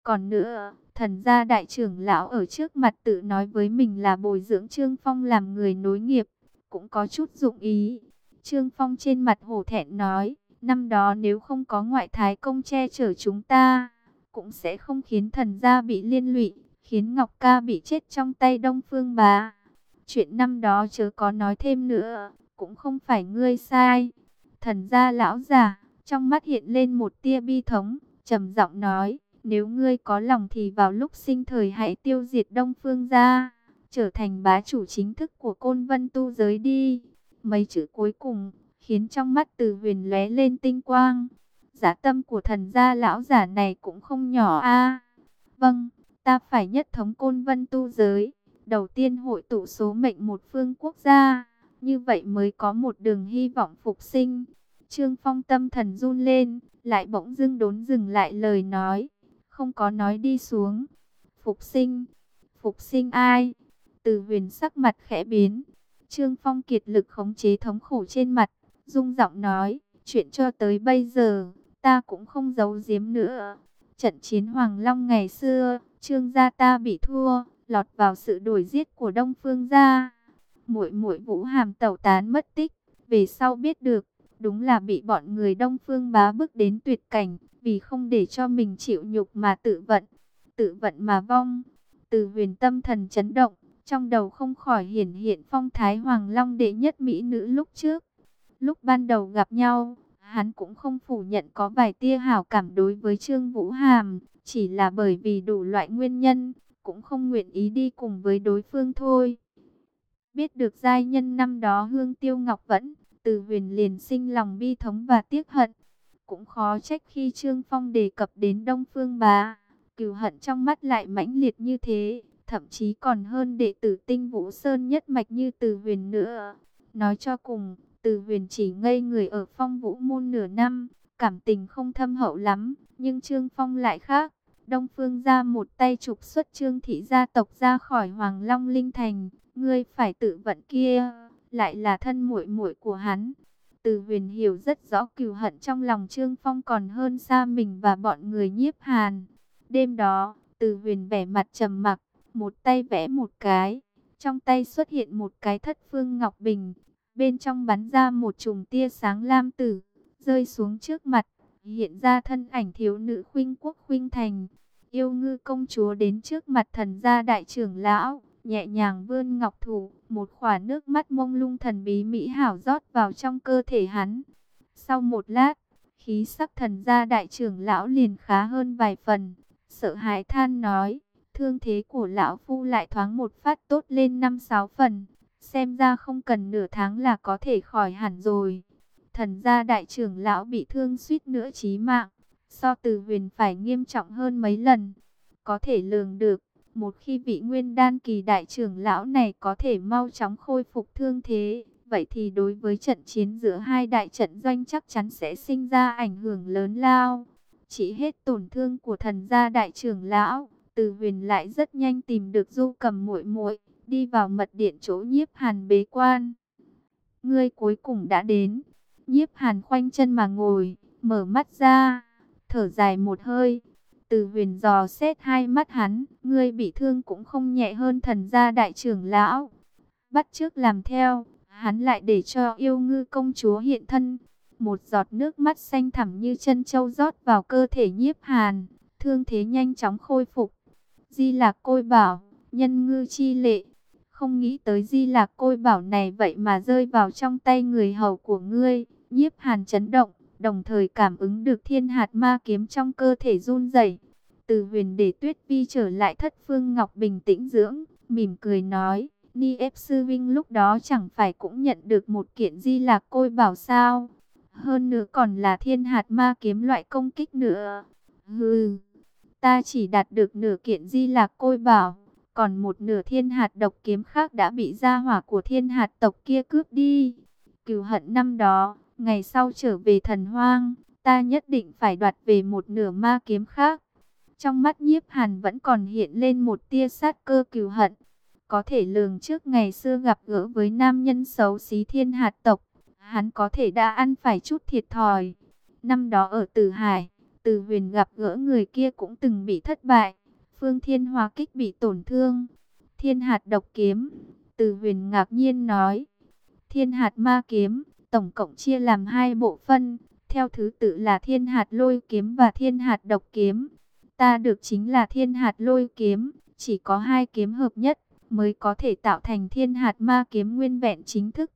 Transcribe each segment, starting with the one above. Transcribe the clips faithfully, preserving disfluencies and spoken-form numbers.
Còn nữa, thần gia đại trưởng lão ở trước mặt tự nói với mình là bồi dưỡng Trương Phong làm người nối nghiệp, cũng có chút dụng ý. Trương Phong trên mặt hổ thẹn nói, năm đó nếu không có ngoại thái công che chở chúng ta, cũng sẽ không khiến thần gia bị liên lụy, khiến Ngọc Ca bị chết trong tay Đông Phương Bá. Chuyện năm đó chớ có nói thêm nữa, cũng không phải ngươi sai. Thần gia lão già, trong mắt hiện lên một tia bi thống, trầm giọng nói, nếu ngươi có lòng thì vào lúc sinh thời hãy tiêu diệt Đông Phương gia, trở thành bá chủ chính thức của Côn Vân tu giới đi. Mấy chữ cuối cùng khiến trong mắt Từ Huyền lóe lên tinh quang. Giá tâm của thần gia lão giả này cũng không nhỏ a. Vâng, ta phải nhất thống Côn Vân tu giới, đầu tiên hội tụ số mệnh một phương quốc gia, như vậy mới có một đường hy vọng phục sinh. Trương Phong tâm thần run lên, lại bỗng dưng đốn dừng lại lời nói, không có nói đi xuống. Phục sinh? Phục sinh ai? Từ Huyền sắc mặt khẽ biến. Trương Phong kiệt lực khống chế thống khổ trên mặt, rung giọng nói, chuyện cho tới bây giờ, ta cũng không giấu giếm nữa. Trận chiến Hoàng Long ngày xưa, Trương gia ta bị thua, lọt vào sự đuổi giết của Đông Phương gia. Muội muội Vũ Hàm tẩu tán mất tích, về sau biết được, đúng là bị bọn người Đông Phương Bá bức đến tuyệt cảnh, vì không để cho mình chịu nhục mà tự vận, tự vận mà vong. Từ Huyền tâm thần chấn động, trong đầu không khỏi hiển hiện phong thái Hoàng Long đệ nhất mỹ nữ lúc trước. Lúc ban đầu gặp nhau, hắn cũng không phủ nhận có vài tia hảo cảm đối với Trương Vũ Hàm, chỉ là bởi vì đủ loại nguyên nhân, cũng không nguyện ý đi cùng với đối phương thôi. Biết được giai nhân năm đó Hương Tiêu Ngọc Vẫn, Từ Huyền liền sinh lòng bi thống và tiếc hận. Cũng khó trách khi Trương Phong đề cập đến Đông Phương Bá, cừu hận trong mắt lại mãnh liệt như thế, thậm chí còn hơn đệ tử Tinh Vũ Sơn nhất mạch như Từ Huyền nữa. Nói cho cùng, Từ Huyền chỉ ngây người ở Phong Vũ môn nửa năm, cảm tình không thâm hậu lắm, nhưng Trương Phong lại khác. Đông Phương gia một tay trục xuất Trương thị gia tộc ra khỏi Hoàng Long Linh Thành, ngươi phải tự vận kia, lại là thân muội muội của hắn. Từ Huyền hiểu rất rõ cừu hận trong lòng Trương Phong còn hơn xa mình và bọn người Nhiếp Hàn. Đêm đó, Từ Huyền vẻ mặt trầm mặc, một tay vẽ một cái, trong tay xuất hiện một cái thất phương ngọc bình, bên trong bắn ra một chùm tia sáng lam tử, rơi xuống trước mặt, hiện ra thân ảnh thiếu nữ Khuynh Quốc Khuynh Thành. Yêu Ngư công chúa đến trước mặt thần gia đại trưởng lão, nhẹ nhàng vươn ngọc thủ, một khỏa nước mắt mông lung thần bí mỹ hảo rót vào trong cơ thể hắn. Sau một lát, khí sắc thần gia đại trưởng lão liền khá hơn vài phần, sợ hãi than nói, thương thế của lão phu lại thoáng một phát tốt lên năm sáu phần, xem ra không cần nửa tháng là có thể khỏi hẳn rồi. Thần gia đại trưởng lão bị thương suýt nữa chí mạng, so Từ Huyền phải nghiêm trọng hơn mấy lần. Có thể lường được, một khi vị nguyên đan kỳ đại trưởng lão này có thể mau chóng khôi phục thương thế, vậy thì đối với trận chiến giữa hai đại trận doanh chắc chắn sẽ sinh ra ảnh hưởng lớn lao. Chỉ hết tổn thương của thần gia đại trưởng lão, Từ Huyền lại rất nhanh tìm được Du Cầm muội muội, đi vào mật điện chỗ Nhiếp Hàn bế quan. Ngươi cuối cùng đã đến. Nhiếp Hàn khoanh chân mà ngồi, mở mắt ra, thở dài một hơi. Từ Huyền dò xét hai mắt hắn, ngươi bị thương cũng không nhẹ hơn thần gia đại trưởng lão. Bắt chước làm theo, hắn lại để cho Yêu Ngư công chúa hiện thân. Một giọt nước mắt xanh thẳm như chân châu rót vào cơ thể Nhiếp Hàn, thương thế nhanh chóng khôi phục. Di Lạc Côi Bảo, nhân ngư chi lệ. Không nghĩ tới Di Lạc Côi Bảo này vậy mà rơi vào trong tay người hầu của ngươi. Nhiếp Hàn chấn động, đồng thời cảm ứng được thiên hạt ma kiếm trong cơ thể run rẩy. Từ Huyền để Tuyết Vi trở lại thất phương ngọc bình tĩnh dưỡng, mỉm cười nói, Ni ép sư vinh lúc đó chẳng phải cũng nhận được một kiện Di Lạc Côi Bảo sao? Hơn nữa còn là thiên hạt ma kiếm loại công kích nữa. Hừ, ta chỉ đạt được nửa kiện Di Lạc Côi Bảo, còn một nửa thiên hạt độc kiếm khác đã bị gia hỏa của thiên hạt tộc kia cướp đi. Cừu hận năm đó, ngày sau trở về thần hoang, ta nhất định phải đoạt về một nửa ma kiếm khác. Trong mắt Nhiếp Hàn vẫn còn hiện lên một tia sát cơ cừu hận. Có thể lường trước ngày xưa gặp gỡ với nam nhân xấu xí thiên hạt tộc, hắn có thể đã ăn phải chút thiệt thòi. Năm đó ở Tử Hải, Từ Huyền gặp gỡ người kia cũng từng bị thất bại. Phương Thiên Hóa Kích bị tổn thương. Thiên Hạt Độc Kiếm. Từ Huyền ngạc nhiên nói. Thiên Hạt Ma Kiếm, tổng cộng chia làm hai bộ phân. Theo thứ tự là Thiên Hạt Lôi Kiếm và Thiên Hạt Độc Kiếm. Ta được chính là Thiên Hạt Lôi Kiếm. Chỉ có hai kiếm hợp nhất mới có thể tạo thành Thiên Hạt Ma Kiếm nguyên vẹn chính thức.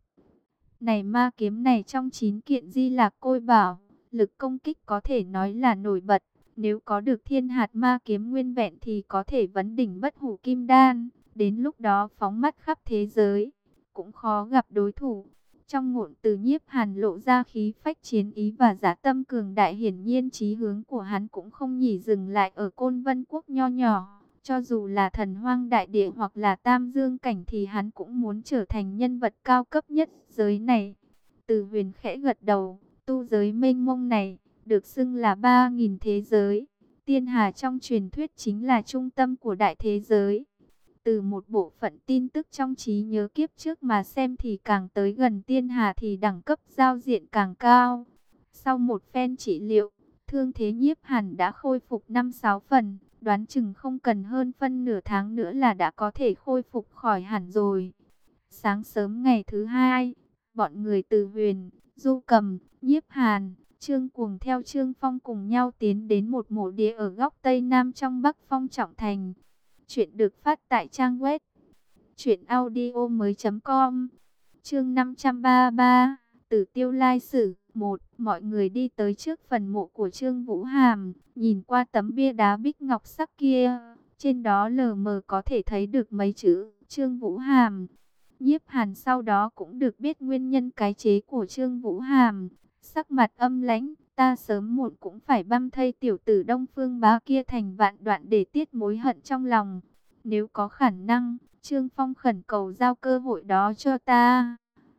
Này ma kiếm này trong chín kiện Di Lạc Côi Bảo, lực công kích có thể nói là nổi bật. Nếu có được Thiên Hạt Ma Kiếm nguyên vẹn thì có thể vấn đỉnh bất hủ kim đan. Đến lúc đó phóng mắt khắp thế giới, cũng khó gặp đối thủ. Trong ngôn từ Nhiếp Hàn lộ ra khí phách chiến ý và dã tâm cường đại, hiển nhiên chí hướng của hắn cũng không nhỉ dừng lại ở Côn Vân Quốc nho nhỏ. Cho dù là Thần Hoang Đại Địa hoặc là Tam Dương Cảnh thì hắn cũng muốn trở thành nhân vật cao cấp nhất giới này. Từ Huyền khẽ gật đầu, tu giới mênh mông này, được xưng là ba nghìn thế giới. Tiên Hà trong truyền thuyết chính là trung tâm của đại thế giới. Từ một bộ phận tin tức trong trí nhớ kiếp trước mà xem thì càng tới gần Tiên Hà thì đẳng cấp giao diện càng cao. Sau một phen trị liệu, thương thế Nhiếp Hàn đã khôi phục năm sáu phần. Đoán chừng không cần hơn phân nửa tháng nữa là đã có thể khôi phục khỏi hẳn rồi. Sáng sớm ngày thứ hai, bọn người Từ Huyền, Du Cầm, Nhiếp Hàn, Trương Cuồng theo Trương Phong cùng nhau tiến đến một mộ địa ở góc Tây Nam trong Bắc Phong Trọng Thành. Chuyện được phát tại trang web truyện audio mới chấm com. Chương năm trăm ba mươi ba, Tử Tiêu Lai Sử. Một, mọi người đi tới trước phần mộ của Trương Vũ Hàm, nhìn qua tấm bia đá bích ngọc sắc kia, trên đó lờ mờ có thể thấy được mấy chữ Trương Vũ Hàm. Nhiếp Hàn sau đó cũng được biết nguyên nhân cái chết của Trương Vũ Hàm, sắc mặt âm lãnh, ta sớm muộn cũng phải băm thây tiểu tử Đông Phương Bá kia thành vạn đoạn để tiết mối hận trong lòng. Nếu có khả năng, Trương Phong khẩn cầu giao cơ hội đó cho ta.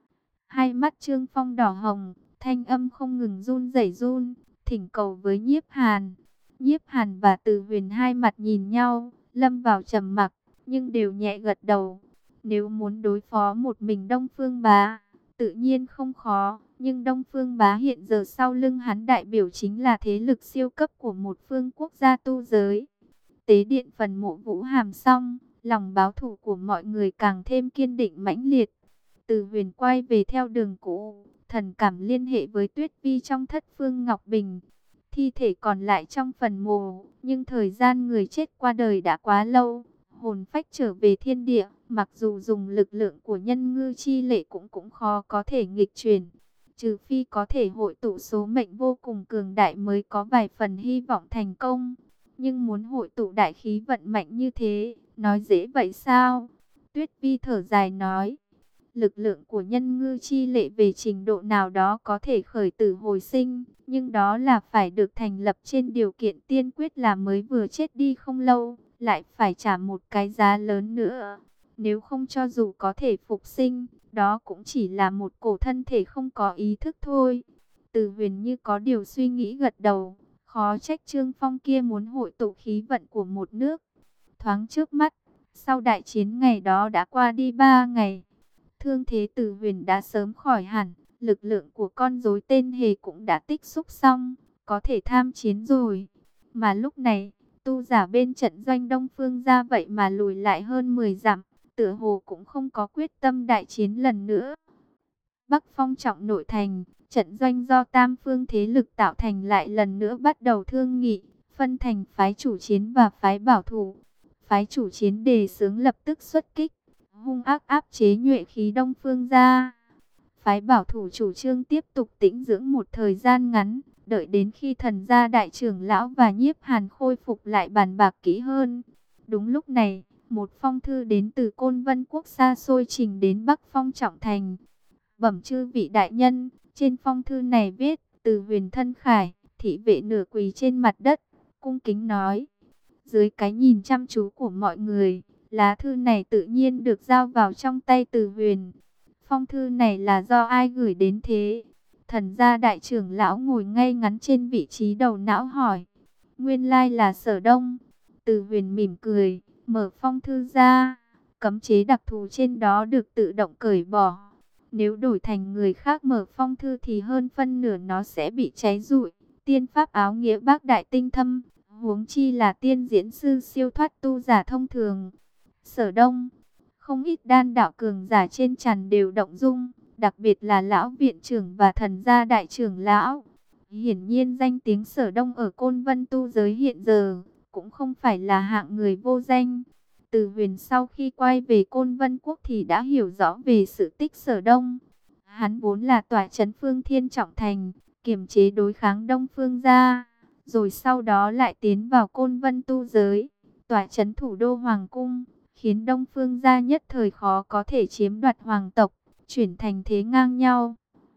Hai mắt Trương Phong đỏ hồng, thanh âm không ngừng run rẩy run, thỉnh cầu với Nhiếp Hàn. Nhiếp Hàn và Từ Huyền hai mặt nhìn nhau, lâm vào trầm mặc, nhưng đều nhẹ gật đầu. Nếu muốn đối phó một mình Đông Phương Bá, tự nhiên không khó, nhưng Đông Phương Bá hiện giờ sau lưng hắn đại biểu chính là thế lực siêu cấp của một phương quốc gia tu giới. Tế điện phần mộ Vũ Hàm xong, lòng báo thù của mọi người càng thêm kiên định mãnh liệt. Từ Huyền quay về theo đường cũ, thần cảm liên hệ với Tuyết Vi trong Thất Phương Ngọc Bình. Thi thể còn lại trong phần mộ, nhưng thời gian người chết qua đời đã quá lâu, hồn phách trở về thiên địa, mặc dù dùng lực lượng của nhân ngư chi lệ cũng cũng khó có thể nghịch chuyển. Trừ phi có thể hội tụ số mệnh vô cùng cường đại mới có vài phần hy vọng thành công. Nhưng muốn hội tụ đại khí vận mạnh như thế, nói dễ vậy sao? Tuyết Vi thở dài nói. Lực lượng của nhân ngư chi lệ về trình độ nào đó có thể khởi tử hồi sinh, nhưng đó là phải được thành lập trên điều kiện tiên quyết là mới vừa chết đi không lâu, lại phải trả một cái giá lớn nữa. Nếu không cho dù có thể phục sinh, đó cũng chỉ là một cổ thân thể không có ý thức thôi. Từ Huyền như có điều suy nghĩ gật đầu, khó trách Trương Phong kia muốn hội tụ khí vận của một nước. Thoáng trước mắt, sau đại chiến ngày đó đã qua đi ba ngày. Thương thế Từ Huyền đã sớm khỏi hẳn, lực lượng của con rối tên Hề cũng đã tích xúc xong, có thể tham chiến rồi. Mà lúc này, tu giả bên trận doanh Đông Phương ra vậy mà lùi lại hơn mười dặm, tựa hồ cũng không có quyết tâm đại chiến lần nữa. Bắc Phong Trọng nội thành, trận doanh do tam phương thế lực tạo thành lại lần nữa bắt đầu thương nghị, phân thành phái chủ chiến và phái bảo thủ. Phái chủ chiến đề xướng lập tức xuất kích, hung ác áp chế nhuệ khí Đông Phương ra. Phái bảo thủ chủ trương tiếp tục tĩnh dưỡng một thời gian ngắn, đợi đến khi thần gia đại trưởng lão và Nhiếp Hàn khôi phục lại bàn bạc kỹ hơn. Đúng lúc này, một phong thư đến từ Côn Vân Quốc xa xôi trình đến Bắc Phong Trọng Thành. Bẩm chư vị đại nhân, trên phong thư này viết, Từ Huyền thân khải, thị vệ nửa quỳ trên mặt đất, cung kính nói. Dưới cái nhìn chăm chú của mọi người, lá thư này tự nhiên được giao vào trong tay Từ Huyền. Phong thư này là do ai gửi đến thế? Thần gia đại trưởng lão ngồi ngay ngắn trên vị trí đầu não hỏi. Nguyên lai là Sở Đông. Từ Huyền mỉm cười, mở phong thư ra. Cấm chế đặc thù trên đó được tự động cởi bỏ. Nếu đổi thành người khác mở phong thư thì hơn phân nửa nó sẽ bị cháy rụi. tiên pháp áo nghĩa bác đại tinh thâm, huống chi là tiên diễn sư siêu thoát tu giả thông thường. Sở Đông, không ít đan đạo cường giả trên tràn đều động dung, đặc biệt là lão viện trưởng và thần gia đại trưởng lão. Hiển nhiên danh tiếng Sở Đông ở Côn Vân tu giới hiện giờ cũng không phải là hạng người vô danh. Từ Huyền sau khi quay về Côn Vân Quốc thì đã hiểu rõ về sự tích Sở Đông. Hắn vốn là tọa trấn Phương Thiên Trọng Thành, kiềm chế đối kháng Đông Phương gia, rồi sau đó lại tiến vào Côn Vân tu giới, tọa trấn thủ đô Hoàng Cung, khiến Đông Phương gia nhất thời khó có thể chiếm đoạt hoàng tộc, chuyển thành thế ngang nhau.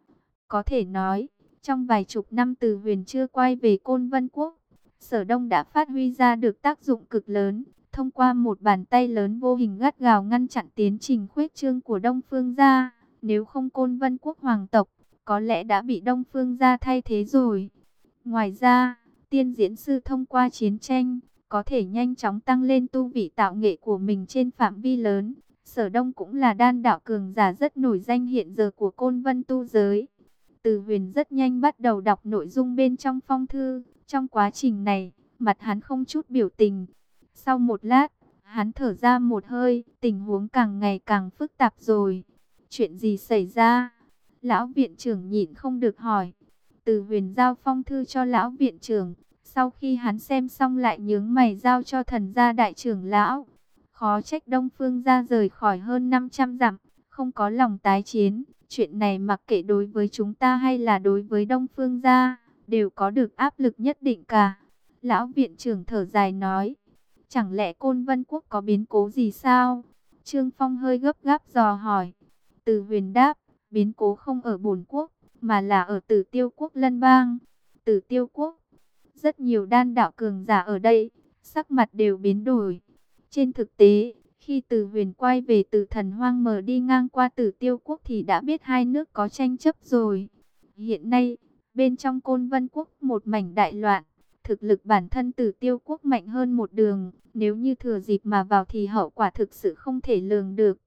Có thể nói, trong vài chục năm Từ Huyền chưa quay về Côn Vân Quốc, Sở Đông đã phát huy ra được tác dụng cực lớn, thông qua một bàn tay lớn vô hình gắt gào ngăn chặn tiến trình khuếch trương của Đông Phương gia. Nếu không Côn Vân Quốc hoàng tộc, có lẽ đã bị Đông Phương gia thay thế rồi. Ngoài ra, tiên diễn sư thông qua chiến tranh, có thể nhanh chóng tăng lên tu vị tạo nghệ của mình trên phạm vi lớn. Sở Đông cũng là đan đạo cường giả rất nổi danh hiện giờ của Côn Vân tu giới. Từ Huyền rất nhanh bắt đầu đọc nội dung bên trong phong thư. Trong quá trình này, mặt hắn không chút biểu tình. Sau một lát, hắn thở ra một hơi, tình huống càng ngày càng phức tạp rồi. Chuyện gì xảy ra? Lão viện trưởng nhịn không được hỏi. Từ Huyền giao phong thư cho lão viện trưởng. Sau khi hắn xem xong lại nhướng mày giao cho thần gia đại trưởng lão. Khó trách Đông Phương gia rời khỏi hơn năm trăm dặm, không có lòng tái chiến. Chuyện này mặc kệ đối với chúng ta hay là đối với Đông Phương gia, đều có được áp lực nhất định cả. Lão viện trưởng thở dài nói. Chẳng lẽ Côn Vân Quốc có biến cố gì sao? Trương Phong hơi gấp gáp dò hỏi. Từ Huyền đáp, biến cố không ở Bổn Quốc, mà là ở Tử Tiêu Quốc Lân Bang. Tử Tiêu Quốc, rất nhiều đan đạo cường giả ở đây, sắc mặt đều biến đổi. Trên thực tế, khi Từ Huyền quay về từ Thần Hoang Mờ đi ngang qua Tử Tiêu Quốc thì đã biết hai nước có tranh chấp rồi. Hiện nay, bên trong Côn Vân Quốc một mảnh đại loạn, thực lực bản thân Tử Tiêu Quốc mạnh hơn một đường, nếu như thừa dịp mà vào thì hậu quả thực sự không thể lường được.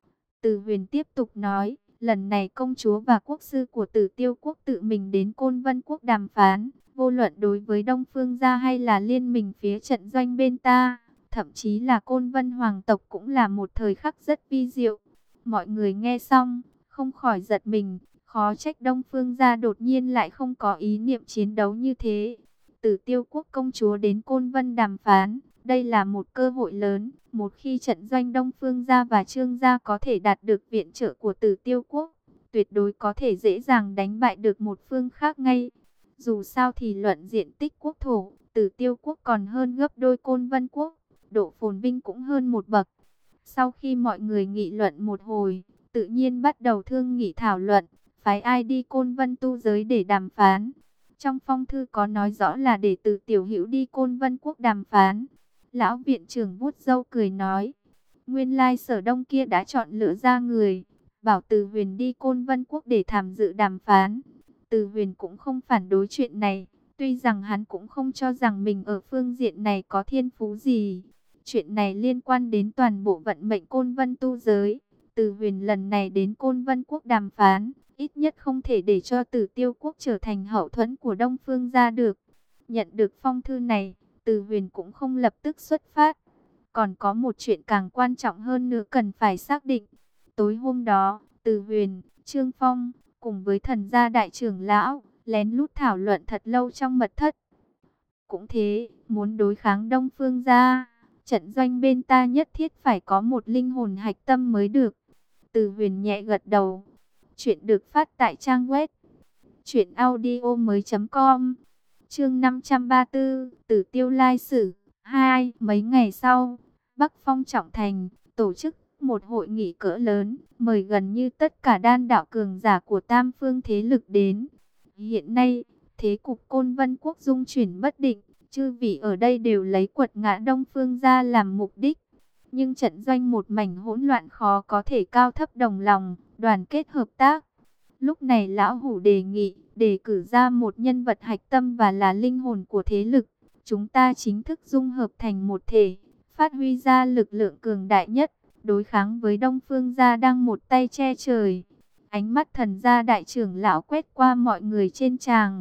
Từ Huyền tiếp tục nói, lần này công chúa và quốc sư của Tử Tiêu Quốc tự mình đến Côn Vân Quốc đàm phán, vô luận đối với Đông Phương gia hay là liên minh phía trận doanh bên ta, thậm chí là Côn Vân hoàng tộc cũng là một thời khắc rất vi diệu. Mọi người nghe xong, không khỏi giật mình, khó trách Đông Phương gia đột nhiên lại không có ý niệm chiến đấu như thế. Tử Tiêu Quốc công chúa đến Côn Vân đàm phán, đây là một cơ hội lớn. Một khi trận doanh Đông Phương gia và Trương gia có thể đạt được viện trợ của Tử Tiêu Quốc, tuyệt đối có thể dễ dàng đánh bại được một phương khác ngay. Dù sao thì luận diện tích quốc thổ, Tử Tiêu Quốc còn hơn gấp đôi Côn Vân Quốc, độ phồn vinh cũng hơn một bậc. Sau khi mọi người nghị luận một hồi, tự nhiên bắt đầu thương nghị thảo luận, phái ai đi Côn Vân tu giới để đàm phán. Trong phong thư có nói rõ là để Từ Tiểu Hữu đi Côn Vân Quốc đàm phán. Lão viện trưởng vuốt râu cười nói, nguyên lai Sở Đông kia đã chọn lựa ra người, bảo Từ Huyền đi Côn Vân Quốc để tham dự đàm phán. Từ Huyền cũng không phản đối chuyện này, tuy rằng hắn cũng không cho rằng mình ở phương diện này có thiên phú gì. Chuyện này liên quan đến toàn bộ vận mệnh Côn Vân tu giới. Từ Huyền lần này đến Côn Vân Quốc đàm phán, ít nhất không thể để cho Tử Tiêu Quốc trở thành hậu thuẫn của Đông Phương gia được. Nhận được phong thư này, Từ Huyền cũng không lập tức xuất phát. Còn có một chuyện càng quan trọng hơn nữa cần phải xác định. Tối hôm đó, Từ Huyền, Trương Phong cùng với thần gia đại trưởng lão lén lút thảo luận thật lâu trong mật thất. Cũng thế, muốn đối kháng Đông Phương gia, trận doanh bên ta nhất thiết phải có một linh hồn hạch tâm mới được. Từ Huyền nhẹ gật đầu. Chuyện được phát tại trang web truyện audio mới chấm com. Chương năm trăm ba mươi tư, Tử Tiêu Lai Sử hai. Mấy ngày sau, Bắc Phong Trọng Thành tổ chức một hội nghị cỡ lớn, mời gần như tất cả đan đạo cường giả của tam phương thế lực đến. Hiện nay, thế cục Côn Vân Quốc dung chuyển bất định, chư vị ở đây đều lấy quật ngã Đông Phương gia làm mục đích. Nhưng trận doanh một mảnh hỗn loạn, khó có thể cao thấp đồng lòng, đoàn kết hợp tác. Lúc này lão hủ đề nghị, đề cử ra một nhân vật hạch tâm và là linh hồn của thế lực. Chúng ta chính thức dung hợp thành một thể, phát huy ra lực lượng cường đại nhất, đối kháng với Đông Phương gia đang một tay che trời. Ánh mắt thần gia đại trưởng lão quét qua mọi người trên tràng.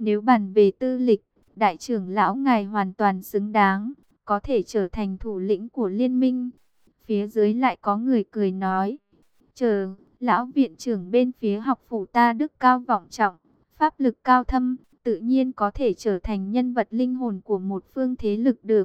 Nếu bàn về tư lịch, đại trưởng lão ngài hoàn toàn xứng đáng, có thể trở thành thủ lĩnh của liên minh. Phía dưới lại có người cười nói, chờ, lão viện trưởng bên phía học phủ ta đức cao vọng trọng, pháp lực cao thâm, tự nhiên có thể trở thành nhân vật linh hồn của một phương thế lực được.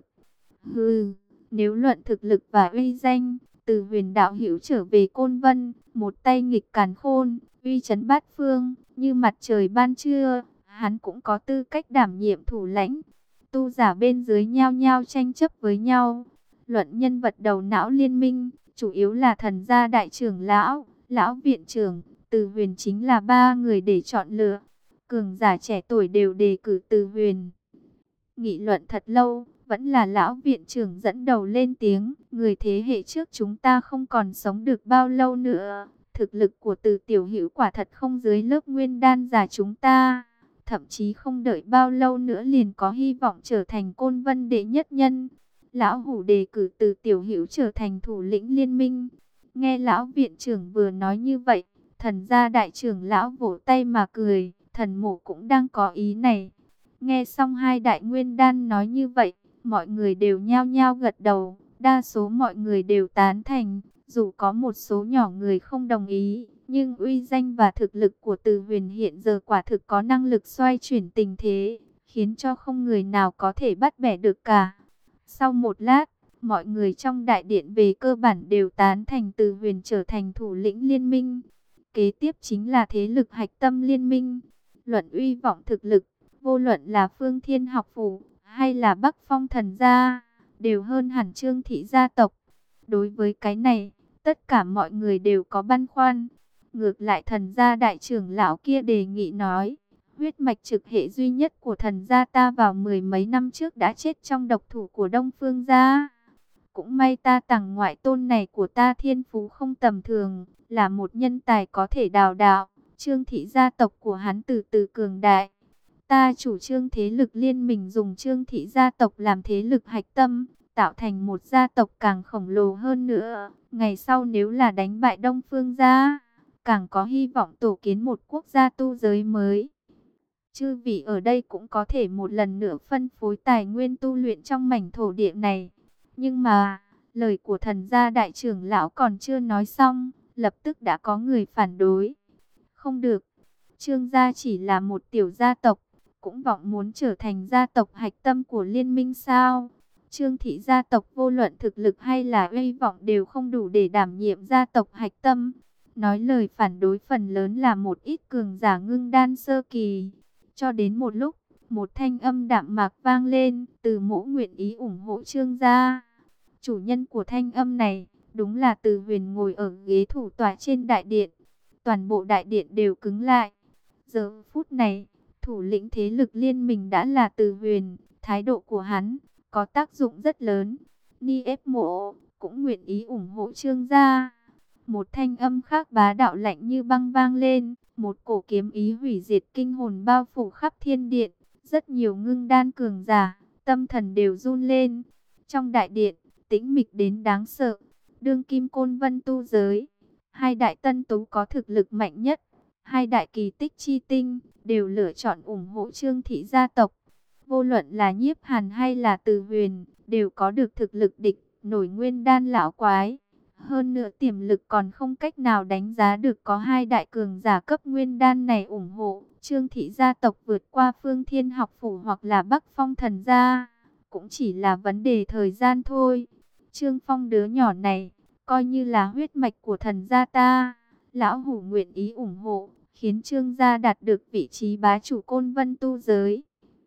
Hừ, nếu luận thực lực và uy danh, từ huyền đạo hữu trở về Côn Vân, một tay nghịch càn khôn, uy chấn bát phương, như mặt trời ban trưa, hắn cũng có tư cách đảm nhiệm thủ lãnh. Tu giả bên dưới nhao nhao tranh chấp với nhau. Luận nhân vật đầu não liên minh, chủ yếu là thần gia đại trưởng lão, lão viện trưởng, Từ Huyền chính là ba người để chọn lựa. Cường giả trẻ tuổi đều đề cử Từ Huyền. Nghị luận thật lâu, vẫn là lão viện trưởng dẫn đầu lên tiếng, người thế hệ trước chúng ta không còn sống được bao lâu nữa. Thực lực của Từ tiểu hữu quả thật không dưới lớp nguyên đan giả chúng ta. Thậm chí không đợi bao lâu nữa liền có hy vọng trở thành Côn Vân đệ nhất nhân. Lão hủ đề cử Từ tiểu hữu trở thành thủ lĩnh liên minh. Nghe lão viện trưởng vừa nói như vậy, thần gia đại trưởng lão vỗ tay mà cười, thần mộ cũng đang có ý này. Nghe xong hai đại nguyên đan nói như vậy, mọi người đều nhao nhao gật đầu, đa số mọi người đều tán thành, dù có một số nhỏ người không đồng ý, nhưng uy danh và thực lực của Từ Huyền hiện giờ quả thực có năng lực xoay chuyển tình thế, khiến cho không người nào có thể bắt bẻ được cả. Sau một lát, mọi người trong đại điện về cơ bản đều tán thành Từ Huyền trở thành thủ lĩnh liên minh. Kế tiếp chính là thế lực hạch tâm liên minh. Luận uy vọng thực lực, vô luận là Phương Thiên học phủ hay là Bắc Phong thần gia, đều hơn hẳn Trương thị gia tộc. Đối với cái này, tất cả mọi người đều có băn khoăn. Ngược lại thần gia đại trưởng lão kia đề nghị nói, huyết mạch trực hệ duy nhất của thần gia ta vào mười mấy năm trước đã chết trong độc thủ của Đông Phương gia. Cũng may ta tặng ngoại tôn này của ta thiên phú không tầm thường, là một nhân tài có thể đào đạo. Trương thị gia tộc của hắn từ từ cường đại. Ta chủ trương thế lực liên minh dùng Trương thị gia tộc làm thế lực hạch tâm, tạo thành một gia tộc càng khổng lồ hơn nữa. Ngày sau nếu là đánh bại Đông Phương gia, càng có hy vọng tổ kiến một quốc gia tu giới mới. Chư vị ở đây cũng có thể một lần nữa phân phối tài nguyên tu luyện trong mảnh thổ địa này. Nhưng mà, lời của thần gia đại trưởng lão còn chưa nói xong, lập tức đã có người phản đối. Không được, Trương gia chỉ là một tiểu gia tộc, cũng vọng muốn trở thành gia tộc hạch tâm của liên minh sao? Trương thị gia tộc vô luận thực lực hay là uy vọng đều không đủ để đảm nhiệm gia tộc hạch tâm. Nói lời phản đối phần lớn là một ít cường giả ngưng đan sơ kỳ. Cho đến một lúc, một thanh âm đạm mạc vang lên, Từ Mỗ nguyện ý ủng hộ Trương gia. Chủ nhân của thanh âm này, đúng là Từ Huyền ngồi ở ghế thủ tọa trên đại điện. Toàn bộ đại điện đều cứng lại. Giờ phút này, thủ lĩnh thế lực liên minh đã là Từ Huyền, thái độ của hắn có tác dụng rất lớn. Ni ép Mộ cũng nguyện ý ủng hộ Trương gia. Một thanh âm khác bá đạo lạnh như băng vang lên, một cổ kiếm ý hủy diệt kinh hồn bao phủ khắp thiên điện. Rất nhiều ngưng đan cường giả, tâm thần đều run lên. Trong đại điện, tĩnh mịch đến đáng sợ. Đương kim Côn Vân tu giới, hai đại tân tú có thực lực mạnh nhất, hai đại kỳ tích chi tinh, đều lựa chọn ủng hộ Trương thị gia tộc. Vô luận là Nhiếp Hàn hay là Từ Huyền, đều có được thực lực địch nổi nguyên đan lão quái. Hơn nữa tiềm lực còn không cách nào đánh giá được, có hai đại cường giả cấp nguyên đan này ủng hộ. Trương thị gia tộc vượt qua Phương Thiên học phủ hoặc là Bắc Phong thần gia, cũng chỉ là vấn đề thời gian thôi. Trương Phong đứa nhỏ này, coi như là huyết mạch của thần gia ta. Lão hủ nguyện ý ủng hộ, khiến Trương gia đạt được vị trí bá chủ Côn Vân tu giới.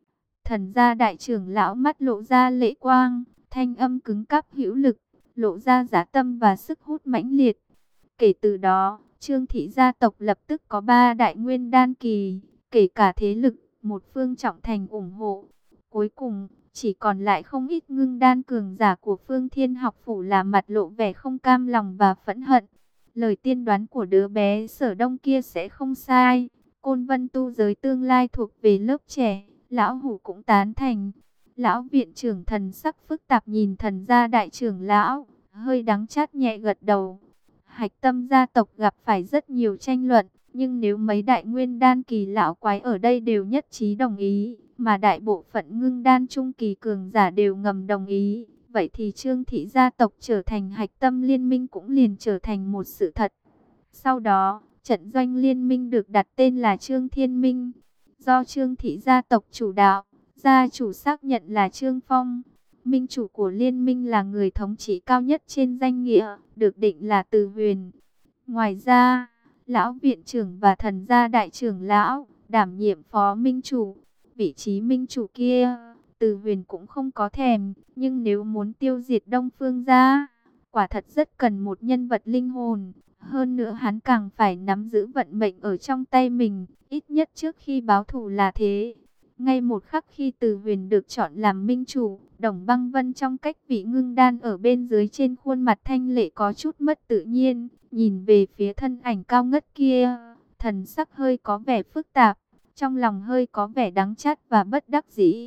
Thần gia đại trưởng lão mắt lộ ra lệ quang, thanh âm cứng cáp hữu lực, lộ ra dã tâm và sức hút mãnh liệt. Kể từ đó, Trương thị gia tộc lập tức có ba đại nguyên đan kỳ, kể cả thế lực, một phương trọng thành ủng hộ. Cuối cùng, chỉ còn lại không ít ngưng đan cường giả của Phương Thiên học phủ là mặt lộ vẻ không cam lòng và phẫn hận. Lời tiên đoán của đứa bé Sở Đông kia sẽ không sai. Côn Vân tu giới tương lai thuộc về lớp trẻ, lão hủ cũng tán thành. Lão viện trưởng thần sắc phức tạp nhìn thần gia đại trưởng lão, hơi đắng chát nhẹ gật đầu. Hạch tâm gia tộc gặp phải rất nhiều tranh luận, Nhưng nếu mấy đại nguyên đan kỳ lão quái ở đây đều nhất trí đồng ý, mà đại bộ phận ngưng đan trung kỳ cường giả đều ngầm đồng ý, vậy thì Trương thị gia tộc trở thành hạch tâm liên minh cũng liền trở thành một sự thật. Sau đó, trận doanh liên minh được đặt tên là Trương Thiên Minh, do Trương thị gia tộc chủ đạo, gia chủ xác nhận là Trương Phong. Minh chủ của liên minh là người thống trị cao nhất trên danh nghĩa, được định là Từ Huyền. Ngoài ra, lão viện trưởng và thần gia đại trưởng lão đảm nhiệm phó minh chủ. Vị trí minh chủ kia, Từ Huyền cũng không có thèm, nhưng nếu muốn tiêu diệt Đông Phương gia, quả thật rất cần một nhân vật linh hồn. Hơn nữa hắn càng phải nắm giữ vận mệnh ở trong tay mình, ít nhất trước khi báo thù là thế. Ngay một khắc khi Từ Huyền được chọn làm minh chủ, Đồng Băng Vân trong cách vị ngưng đan ở bên dưới trên khuôn mặt thanh lệ có chút mất tự nhiên, nhìn về phía thân ảnh cao ngất kia, thần sắc hơi có vẻ phức tạp, trong lòng hơi có vẻ đắng chát và bất đắc dĩ.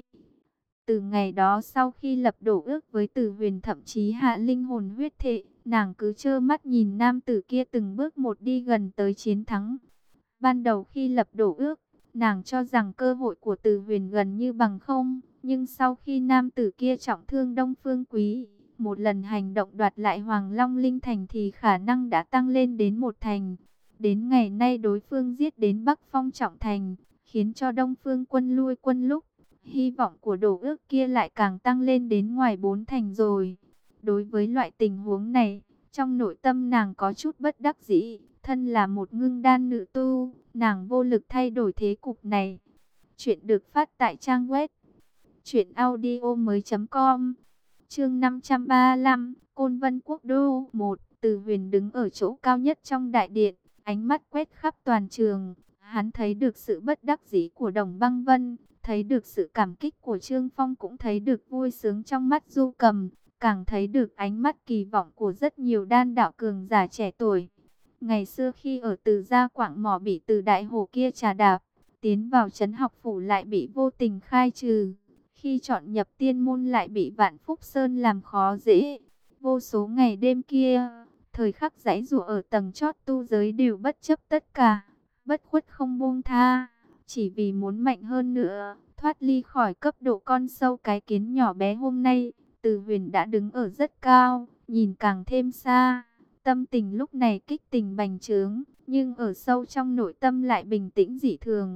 Từ ngày đó sau khi lập đổ ước với Từ Huyền thậm chí hạ linh hồn huyết thệ, nàng cứ trơ mắt nhìn nam tử kia từng bước một đi gần tới chiến thắng. Ban đầu khi lập đổ ước, nàng cho rằng cơ hội của Từ Huyền gần như bằng không, nhưng sau khi nam tử kia trọng thương Đông Phương Quý, một lần hành động đoạt lại Hoàng Long Linh Thành thì khả năng đã tăng lên đến một thành. Đến ngày nay đối phương giết đến Bắc Phong Trọng Thành, khiến cho Đông Phương quân lui quân lúc, hy vọng của đổ ước kia lại càng tăng lên đến ngoài bốn thành rồi. Đối với loại tình huống này, trong nội tâm nàng có chút bất đắc dĩ, thân là một ngưng đan nữ tu, nàng vô lực thay đổi thế cục này. Chuyện được phát tại trang web truyện audio mới chấm com. Chương năm trăm ba mươi lăm, Côn Vân Quốc Đô một. Từ Huyền đứng ở chỗ cao nhất trong đại điện, ánh mắt quét khắp toàn trường. Hắn thấy được sự bất đắc dĩ của Đồng Băng Vân, thấy được sự cảm kích của Trương Phong, cũng thấy được vui sướng trong mắt Du Cầm, càng thấy được ánh mắt kỳ vọng của rất nhiều đan đạo cường giả trẻ tuổi. Ngày xưa khi ở Từ Gia Quảng Mỏ bị Từ Đại Hồ kia trà đạp, tiến vào trấn học phủ lại bị vô tình khai trừ. Khi chọn nhập tiên môn lại bị Vạn Phúc Sơn làm khó dễ. Vô số ngày đêm kia, thời khắc giãy giụa ở tầng chót tu giới đều bất chấp tất cả, bất khuất không buông tha, chỉ vì muốn mạnh hơn nữa, thoát ly khỏi cấp độ con sâu cái kiến nhỏ bé. Hôm nay, Từ Huyền đã đứng ở rất cao, nhìn càng thêm xa. Tâm tình lúc này kích tình bành trướng, nhưng ở sâu trong nội tâm lại bình tĩnh dị thường.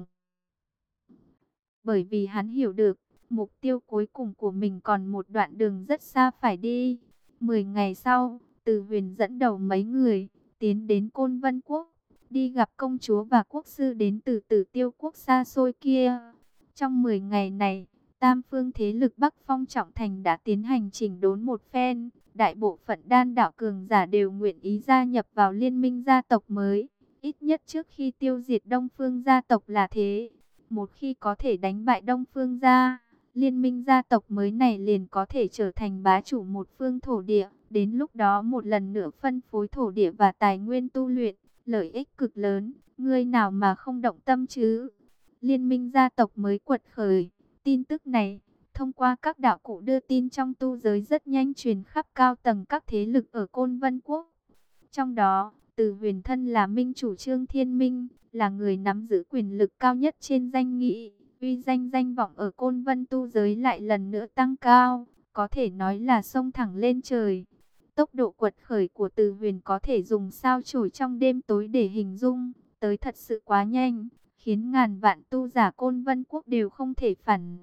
Bởi vì hắn hiểu được, mục tiêu cuối cùng của mình còn một đoạn đường rất xa phải đi. Mười ngày sau, Từ Huyền dẫn đầu mấy người, tiến đến Côn Vân Quốc, đi gặp công chúa và quốc sư đến từ Tử Tiêu Quốc xa xôi kia. Trong mười ngày này, tam phương thế lực Bắc Phong Trọng Thành đã tiến hành chỉnh đốn một phen. Đại bộ phận đan đạo cường giả đều nguyện ý gia nhập vào liên minh gia tộc mới. Ít nhất trước khi tiêu diệt Đông Phương gia tộc là thế. Một khi có thể đánh bại Đông Phương gia, liên minh gia tộc mới này liền có thể trở thành bá chủ một phương thổ địa. Đến lúc đó một lần nữa phân phối thổ địa và tài nguyên tu luyện, lợi ích cực lớn, ngươi nào mà không động tâm chứ. Liên minh gia tộc mới quật khởi, tin tức này thông qua các đạo cụ đưa tin trong tu giới rất nhanh truyền khắp cao tầng các thế lực ở Côn Vân Quốc. Trong đó, Từ Huyền thân là minh chủ Trương Thiên Minh, là người nắm giữ quyền lực cao nhất trên danh nghị. Uy danh danh vọng ở Côn Vân tu giới lại lần nữa tăng cao, có thể nói là xông thẳng lên trời. Tốc độ quật khởi của Từ Huyền có thể dùng sao chổi trong đêm tối để hình dung, tới thật sự quá nhanh, khiến ngàn vạn tu giả Côn Vân Quốc đều không thể phản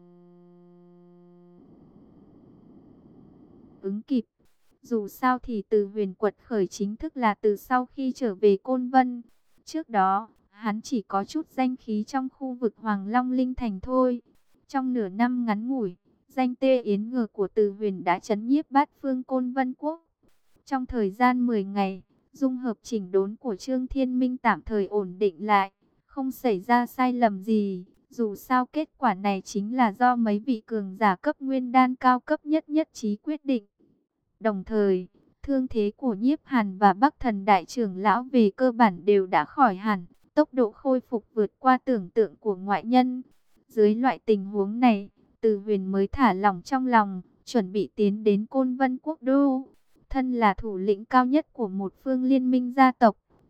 ứng kịp. Dù sao thì Từ Huyền quật khởi chính thức là từ sau khi trở về Côn Vân. Trước đó, hắn chỉ có chút danh khí trong khu vực Hoàng Long Linh Thành thôi. Trong nửa năm ngắn ngủi, danh tê yến ngờ của Từ Huyền đã chấn nhiếp bát phương Côn Vân Quốc. Trong thời gian mười ngày, dung hợp chỉnh đốn của Trương Thiên Minh tạm thời ổn định lại, không xảy ra sai lầm gì. Dù sao kết quả này chính là do mấy vị cường giả cấp nguyên đan cao cấp nhất nhất trí quyết định. Đồng thời, thương thế của Nhiếp Hàn và Bắc Thần Đại trưởng lão về cơ bản đều đã khỏi hẳn, tốc độ khôi phục vượt qua tưởng tượng của ngoại nhân. Dưới loại tình huống này, Từ Huyền mới thả lỏng trong lòng, chuẩn bị tiến đến Côn Vân Quốc Đô. Thân là thủ lĩnh cao nhất của một phương liên minh gia tộc,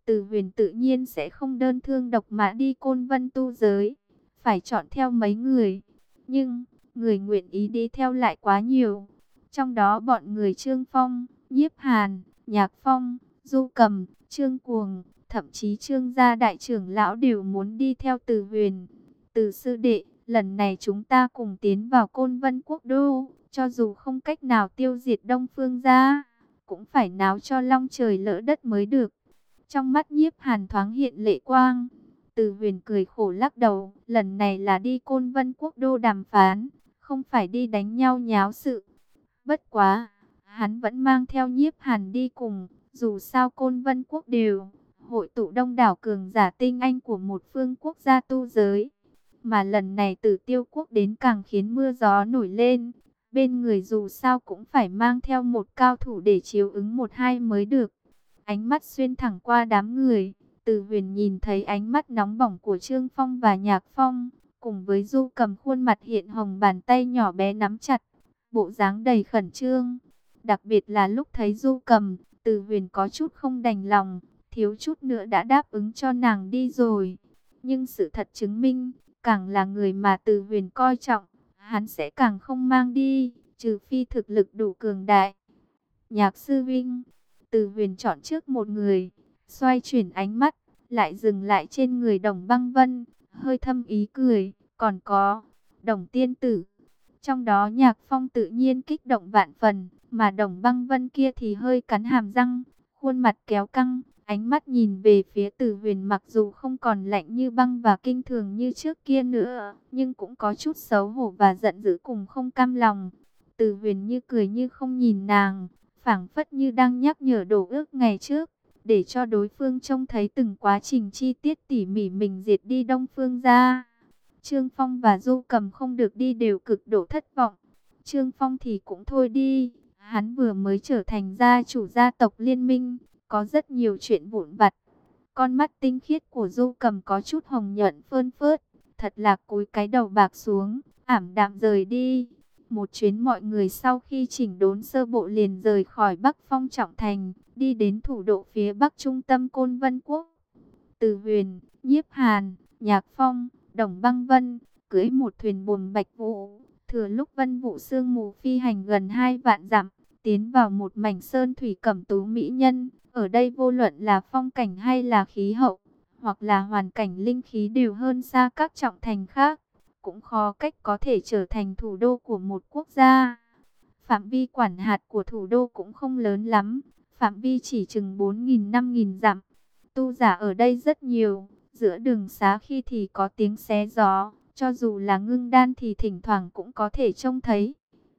Từ Huyền tự nhiên sẽ không đơn thương độc mã đi Côn Vân tu giới, phải chọn theo mấy người. Nhưng, người nguyện ý đi theo lại quá nhiều. Trong đó bọn người Trương Phong, Nhiếp Hàn, Nhạc Phong, Du Cầm, Trương Cuồng, thậm chí Trương gia đại trưởng lão đều muốn đi theo Từ Huyền. Từ sư đệ, lần này chúng ta cùng tiến vào Côn Vân Quốc đô, cho dù không cách nào tiêu diệt Đông Phương gia, cũng phải náo cho long trời lỡ đất mới được. Trong mắt Nhiếp Hàn thoáng hiện lệ quang. Từ Huyền cười khổ lắc đầu, lần này là đi Côn Vân Quốc đô đàm phán, không phải đi đánh nhau nháo sự. Bất quá, hắn vẫn mang theo Nhiếp Hàn đi cùng, dù sao Côn Vân Quốc đều hội tụ đông đảo cường giả tinh anh của một phương quốc gia tu giới. Mà lần này Tử Tiêu Quốc đến càng khiến mưa gió nổi lên. Bên người dù sao cũng phải mang theo một cao thủ để chiếu ứng một hai mới được. Ánh mắt xuyên thẳng qua đám người, Từ Huyền nhìn thấy ánh mắt nóng bỏng của Trương Phong và Nhạc Phong, cùng với Du Cầm khuôn mặt hiện hồng, bàn tay nhỏ bé nắm chặt, bộ dáng đầy khẩn trương. Đặc biệt là lúc thấy Du Cầm, Từ Huyền có chút không đành lòng, thiếu chút nữa đã đáp ứng cho nàng đi rồi. Nhưng sự thật chứng minh, càng là người mà Từ Huyền coi trọng, hắn sẽ càng không mang đi, trừ phi thực lực đủ cường đại. Nhạc sư vinh, Từ Huyền chọn trước một người, xoay chuyển ánh mắt, lại dừng lại trên người Đồng Băng Vân, hơi thâm ý cười, còn có Đồng tiên tử. Trong đó Nhạc Phong tự nhiên kích động vạn phần, mà Đồng Băng Vân kia thì hơi cắn hàm răng, khuôn mặt kéo căng, ánh mắt nhìn về phía Từ Huyền, mặc dù không còn lạnh như băng và kinh thường như trước kia nữa, nhưng cũng có chút xấu hổ và giận dữ cùng không cam lòng. Từ Huyền như cười như không nhìn nàng, phảng phất như đang nhắc nhở đổ ước ngày trước, để cho đối phương trông thấy từng quá trình chi tiết tỉ mỉ mình diệt đi Đông Phương gia. Trương Phong và Du Cầm không được đi đều cực độ thất vọng. Trương Phong thì cũng thôi đi, hắn vừa mới trở thành gia chủ gia tộc liên minh, có rất nhiều chuyện vụn vặt. Con mắt tinh khiết của Du Cầm có chút hồng nhuận phơn phớt, thật là cúi cái đầu bạc xuống, ảm đạm rời đi. Một chuyến mọi người sau khi chỉnh đốn sơ bộ liền rời khỏi Bắc Phong Trọng Thành, đi đến thủ đô phía Bắc trung tâm Côn Vân Quốc. Từ Huyền, Nhiếp Hàn, Nhạc Phong, Đồng Băng Vân, cưỡi một thuyền buồm Bạch Vũ, thừa lúc vân vụ sương mù phi hành gần hai vạn dặm, tiến vào một mảnh sơn thủy cẩm tú mỹ nhân. Ở đây vô luận là phong cảnh hay là khí hậu, hoặc là hoàn cảnh linh khí đều hơn xa các trọng thành khác, cũng khó cách có thể trở thành thủ đô của một quốc gia. Phạm vi quản hạt của thủ đô cũng không lớn lắm, phạm vi chỉ chừng bốn nghìn năm nghìn dặm. Tu giả ở đây rất nhiều, giữa đường xá khi thì có tiếng xé gió, cho dù là ngưng đan thì thỉnh thoảng cũng có thể trông thấy.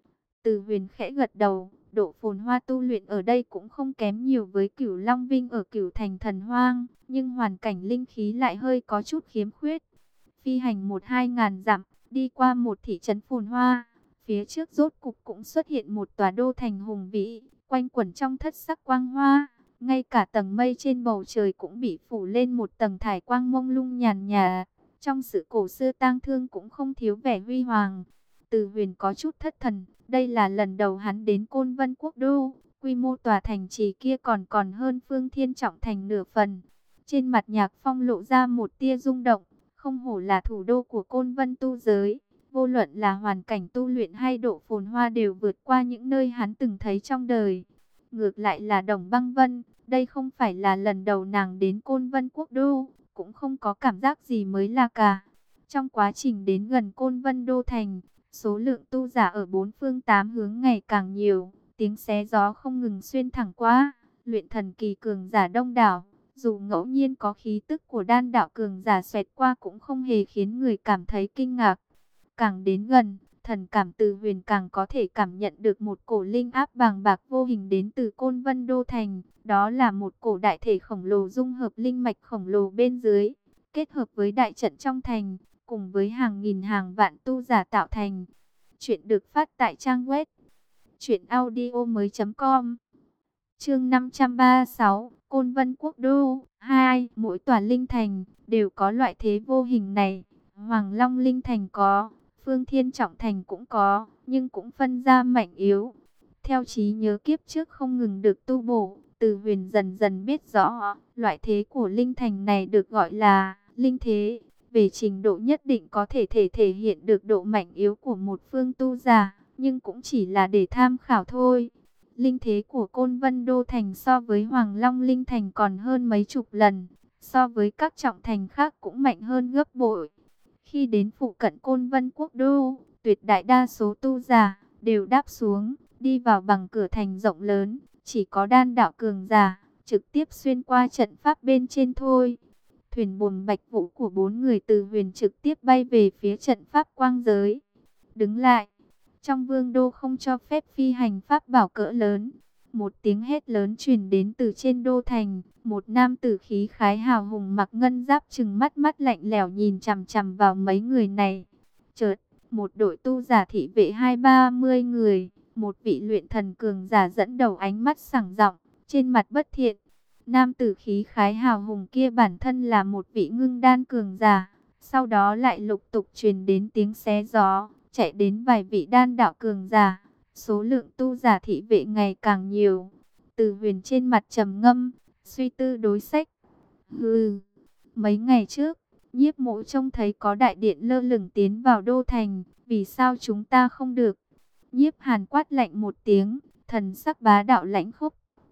Từ Huyền khẽ gật đầu, độ phồn hoa tu luyện ở đây cũng không kém nhiều với Cửu Long Vinh ở Cửu Thành Thần Hoang, nhưng hoàn cảnh linh khí lại hơi có chút khiếm khuyết. Phi hành một hai ngàn dặm, đi qua một thị trấn phồn hoa, phía trước rốt cục cũng xuất hiện một tòa đô thành hùng vĩ, quanh quẩn trong thất sắc quang hoa, ngay cả tầng mây trên bầu trời cũng bị phủ lên một tầng thải quang mông lung nhàn nhạt, trong sự cổ xưa tang thương cũng không thiếu vẻ huy hoàng. Từ Huyền có chút thất thần, đây là lần đầu hắn đến Côn Vân Quốc đô, quy mô tòa thành trì kia còn còn hơn Phương Thiên Trọng Thành nửa phần. Trên mặt Nhạc Phong lộ ra một tia rung động, không hổ là thủ đô của Côn Vân tu giới, vô luận là hoàn cảnh tu luyện hay độ phồn hoa đều vượt qua những nơi hắn từng thấy trong đời. Ngược lại là Đồng Băng Vân, đây không phải là lần đầu nàng đến Côn Vân Quốc đô, cũng không có cảm giác gì mới lạ cả. Trong quá trình đến gần Côn Vân đô thành, số lượng tu giả ở bốn phương tám hướng ngày càng nhiều, tiếng xé gió không ngừng xuyên thẳng qua, luyện thần kỳ cường giả đông đảo, dù ngẫu nhiên có khí tức của đan đạo cường giả xoẹt qua cũng không hề khiến người cảm thấy kinh ngạc. Càng đến gần, thần cảm Từ Huyền càng có thể cảm nhận được một cổ linh áp bàng bạc vô hình đến từ Côn Vân đô thành, đó là một cổ đại thể khổng lồ dung hợp linh mạch khổng lồ bên dưới, kết hợp với đại trận trong thành, cùng với hàng nghìn hàng vạn tu giả tạo thành. Chuyện được phát tại trang web truyện audio mới chấm com. Chương năm trăm ba mươi sáu, Côn Vân Quốc đô hai, mỗi tòa linh thành đều có loại thế vô hình này. Hoàng Long linh thành có, Phương Thiên Trọng Thành cũng có, nhưng cũng phân ra mạnh yếu. Theo trí nhớ kiếp trước không ngừng được tu bổ, Từ Huyền dần dần biết rõ, loại thế của linh thành này được gọi là linh thế. Về trình độ nhất định có thể thể thể hiện được độ mạnh yếu của một phương tu giả, nhưng cũng chỉ là để tham khảo thôi. Linh thế của Côn Vân Đô Thành so với Hoàng Long Linh Thành còn hơn mấy chục lần, so với các trọng thành khác cũng mạnh hơn gấp bội. Khi đến phụ cận Côn Vân Quốc Đô, tuyệt đại đa số tu giả đều đáp xuống, đi vào bằng cửa thành rộng lớn, chỉ có đan đạo cường giả trực tiếp xuyên qua trận pháp bên trên thôi. Thuyền buồm bạch vũ của bốn người từ Huyền trực tiếp bay về phía trận pháp quang giới. Đứng lại, trong vương đô không cho phép phi hành pháp bảo cỡ lớn. Một tiếng hét lớn truyền đến từ trên đô thành. Một nam tử khí khái hào hùng mặc ngân giáp trừng mắt mắt lạnh lẽo nhìn chằm chằm vào mấy người này. Chợt, một đội tu giả thị vệ hai ba mươi người, một vị luyện thần cường giả dẫn đầu ánh mắt sảng giọng, trên mặt bất thiện. Nam tử khí khái hào hùng kia bản thân là một vị ngưng đan cường giả, sau đó lại lục tục truyền đến tiếng xé gió, chạy đến vài vị đan đạo cường giả, số lượng tu giả thị vệ ngày càng nhiều. Từ Huyền trên mặt trầm ngâm, suy tư đối sách. Hừ, mấy ngày trước, Nhiếp Mộ trông thấy có đại điện lơ lửng tiến vào đô thành, vì sao chúng ta không được? Nhiếp Hàn quát lạnh một tiếng, thần sắc bá đạo lãnh khốc.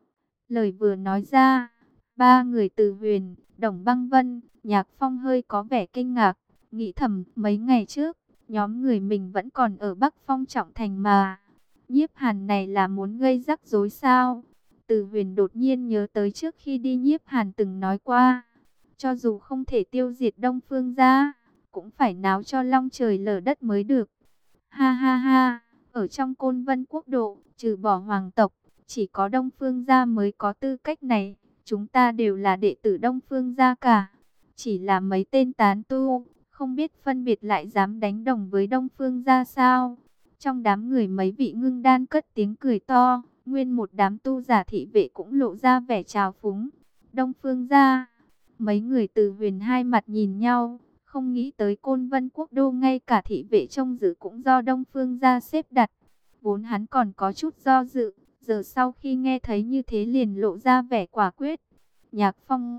Lời vừa nói ra, ba người Từ Huyền, Đồng Băng Vân, Nhạc Phong hơi có vẻ kinh ngạc, nghĩ thầm mấy ngày trước, nhóm người mình vẫn còn ở Bắc Phong trọng thành mà. Nhiếp Hàn này là muốn gây rắc rối sao? Từ Huyền đột nhiên nhớ tới trước khi đi Nhiếp Hàn từng nói qua, cho dù không thể tiêu diệt Đông Phương gia, cũng phải náo cho long trời lở đất mới được. Ha ha ha, ở trong Côn Vân Quốc độ, trừ bỏ hoàng tộc, chỉ có Đông Phương gia mới có tư cách này. Chúng ta đều là đệ tử Đông Phương gia cả. Chỉ là mấy tên tán tu, không biết phân biệt lại dám đánh đồng với Đông Phương gia sao? Trong đám người mấy vị ngưng đan cất tiếng cười to, nguyên một đám tu giả thị vệ cũng lộ ra vẻ trào phúng. Đông Phương gia, mấy người Từ Huyền hai mặt nhìn nhau, không nghĩ tới Côn Vân Quốc đô ngay cả thị vệ trông giữ cũng do Đông Phương gia xếp đặt. Vốn hắn còn có chút do dự, giờ sau khi nghe thấy như thế liền lộ ra vẻ quả quyết. Nhạc Phong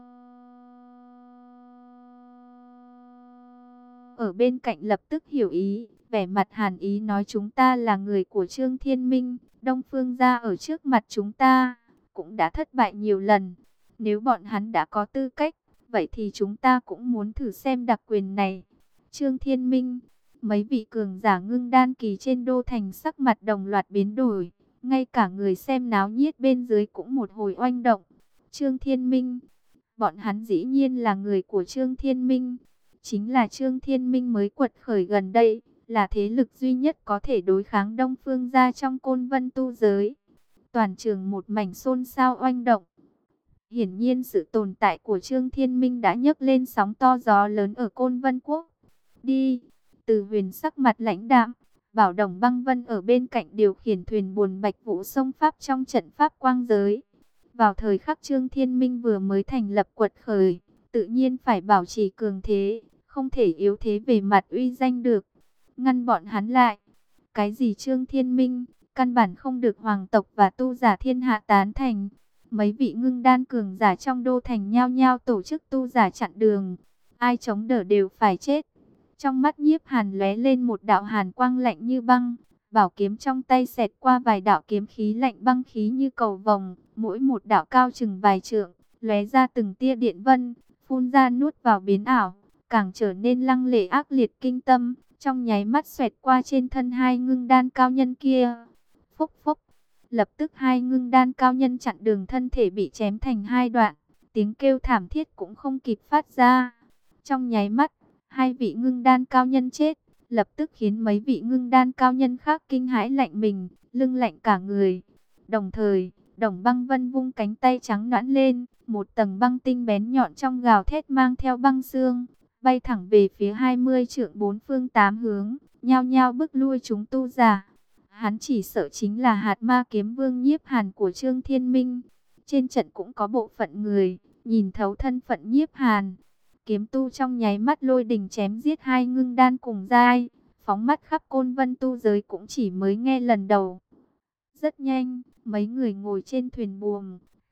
ở bên cạnh lập tức hiểu ý, vẻ mặt hàn ý nói chúng ta là người của Trương Thiên Minh, Đông Phương gia ở trước mặt chúng ta cũng đã thất bại nhiều lần. Nếu bọn hắn đã có tư cách, vậy thì chúng ta cũng muốn thử xem đặc quyền này. Trương Thiên Minh, mấy vị cường giả ngưng đan kỳ trên đô thành sắc mặt đồng loạt biến đổi, ngay cả người xem náo nhiệt bên dưới cũng một hồi oanh động. Trương Thiên Minh, bọn hắn dĩ nhiên là người của Trương Thiên Minh. Chính là Trương Thiên Minh mới quật khởi gần đây, là thế lực duy nhất có thể đối kháng Đông Phương gia trong Côn Vân tu giới. Toàn trường một mảnh xôn xao oanh động. Hiển nhiên sự tồn tại của Trương Thiên Minh đã nhấc lên sóng to gió lớn ở Côn Vân Quốc. Đi, Từ Huyền sắc mặt lãnh đạm, bảo Đồng Băng Vân ở bên cạnh điều khiển thuyền buồm bạch vũ sông pháp trong trận pháp quang giới. Vào thời khắc Trương Thiên Minh vừa mới thành lập quật khởi, tự nhiên phải bảo trì cường thế, không thể yếu thế về mặt uy danh được. Ngăn bọn hắn lại. Cái gì Trương Thiên Minh, căn bản không được hoàng tộc và tu giả thiên hạ tán thành. Mấy vị ngưng đan cường giả trong đô thành nhao nhao tổ chức tu giả chặn đường. Ai chống đỡ đều phải chết. Trong mắt Nhiếp Hàn lóe lên một đạo hàn quang lạnh như băng. Bảo kiếm trong tay xẹt qua vài đạo kiếm khí lạnh băng khí như cầu vồng. Mỗi một đạo cao chừng vài trượng, lóe ra từng tia điện vân, phun ra nuốt vào biến ảo, càng trở nên lăng lệ ác liệt kinh tâm. Trong nháy mắt xoẹt qua trên thân hai ngưng đan cao nhân kia. Phốc phốc. Lập tức hai ngưng đan cao nhân chặn đường thân thể bị chém thành hai đoạn. Tiếng kêu thảm thiết cũng không kịp phát ra. Trong nháy mắt, hai vị ngưng đan cao nhân chết. Lập tức khiến mấy vị ngưng đan cao nhân khác kinh hãi lạnh mình, lưng lạnh cả người. Đồng thời, Đồng Băng Vân vung cánh tay trắng nõn lên. Một tầng băng tinh bén nhọn trong gào thét mang theo băng xương, bay thẳng về phía hai mươi trượng bốn phương tám hướng, nhao nhao bức lui chúng tu giả. Hắn chỉ sợ chính là hạt ma kiếm vương Nhiếp Hàn của Trương Thiên Minh. Trên trận cũng có bộ phận người nhìn thấu thân phận Nhiếp Hàn. Kiếm tu trong nháy mắt lôi đình chém giết hai ngưng đan cùng giai, phóng mắt khắp Côn Vân tu giới cũng chỉ mới nghe lần đầu. Rất nhanh, mấy người ngồi trên thuyền buồm,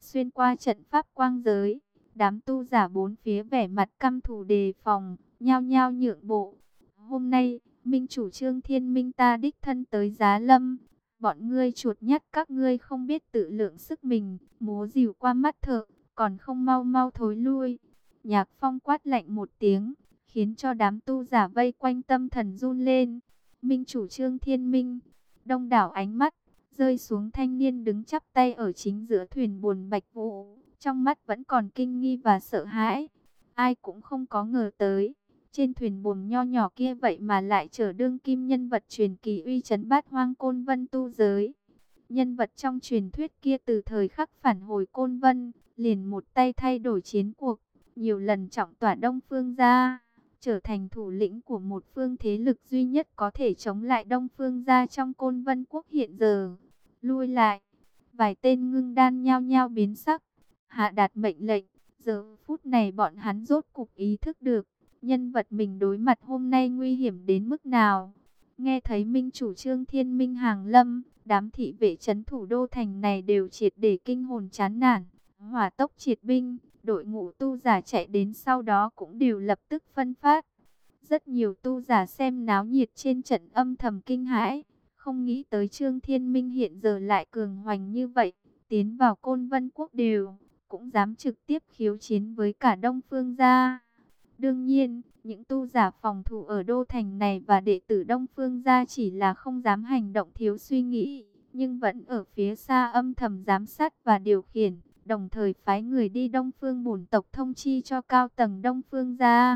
xuyên qua trận pháp quang giới. Đám tu giả bốn phía vẻ mặt căm thù đề phòng, nhao nhao nhượng bộ. Hôm nay, Minh chủ Trương Thiên Minh ta đích thân tới Giá Lâm. Bọn ngươi chuột nhắt các ngươi không biết tự lượng sức mình, múa rìu qua mắt thợ, còn không mau mau thối lui. Nhạc Phong quát lạnh một tiếng, khiến cho đám tu giả vây quanh tâm thần run lên. Minh chủ Trương Thiên Minh, đông đảo ánh mắt rơi xuống thanh niên đứng chắp tay ở chính giữa thuyền buồm Bạch Vũ, trong mắt vẫn còn kinh nghi và sợ hãi. Ai cũng không có ngờ tới, trên thuyền buồm nho nhỏ kia vậy mà lại chở đương kim nhân vật truyền kỳ uy chấn bát hoang Côn Vân tu giới. Nhân vật trong truyền thuyết kia từ thời khắc phản hồi Côn Vân, liền một tay thay đổi chiến cuộc, nhiều lần trọng tỏa Đông Phương gia, trở thành thủ lĩnh của một phương thế lực duy nhất có thể chống lại Đông Phương gia trong Côn Vân quốc hiện giờ. Lui lại, vài tên ngưng đan nhao nhao biến sắc, hạ đạt mệnh lệnh. Giờ phút này bọn hắn rốt cục ý thức được, nhân vật mình đối mặt hôm nay nguy hiểm đến mức nào. Nghe thấy Minh chủ Trương Thiên Minh hàng lâm, đám thị vệ trấn thủ đô thành này đều triệt để kinh hồn chán nản, hỏa tốc triệt binh. Đội ngũ tu giả chạy đến sau đó cũng đều lập tức phân phát. Rất nhiều tu giả xem náo nhiệt trên trận âm thầm kinh hãi, không nghĩ tới Trương Thiên Minh hiện giờ lại cường hoành như vậy, tiến vào Côn Vân quốc đều cũng dám trực tiếp khiếu chiến với cả Đông Phương gia. Đương nhiên, những tu giả phòng thủ ở đô thành này và đệ tử Đông Phương gia chỉ là không dám hành động thiếu suy nghĩ, nhưng vẫn ở phía xa âm thầm giám sát và điều khiển, đồng thời phái người đi Đông Phương bổn tộc thông chi cho cao tầng Đông Phương gia.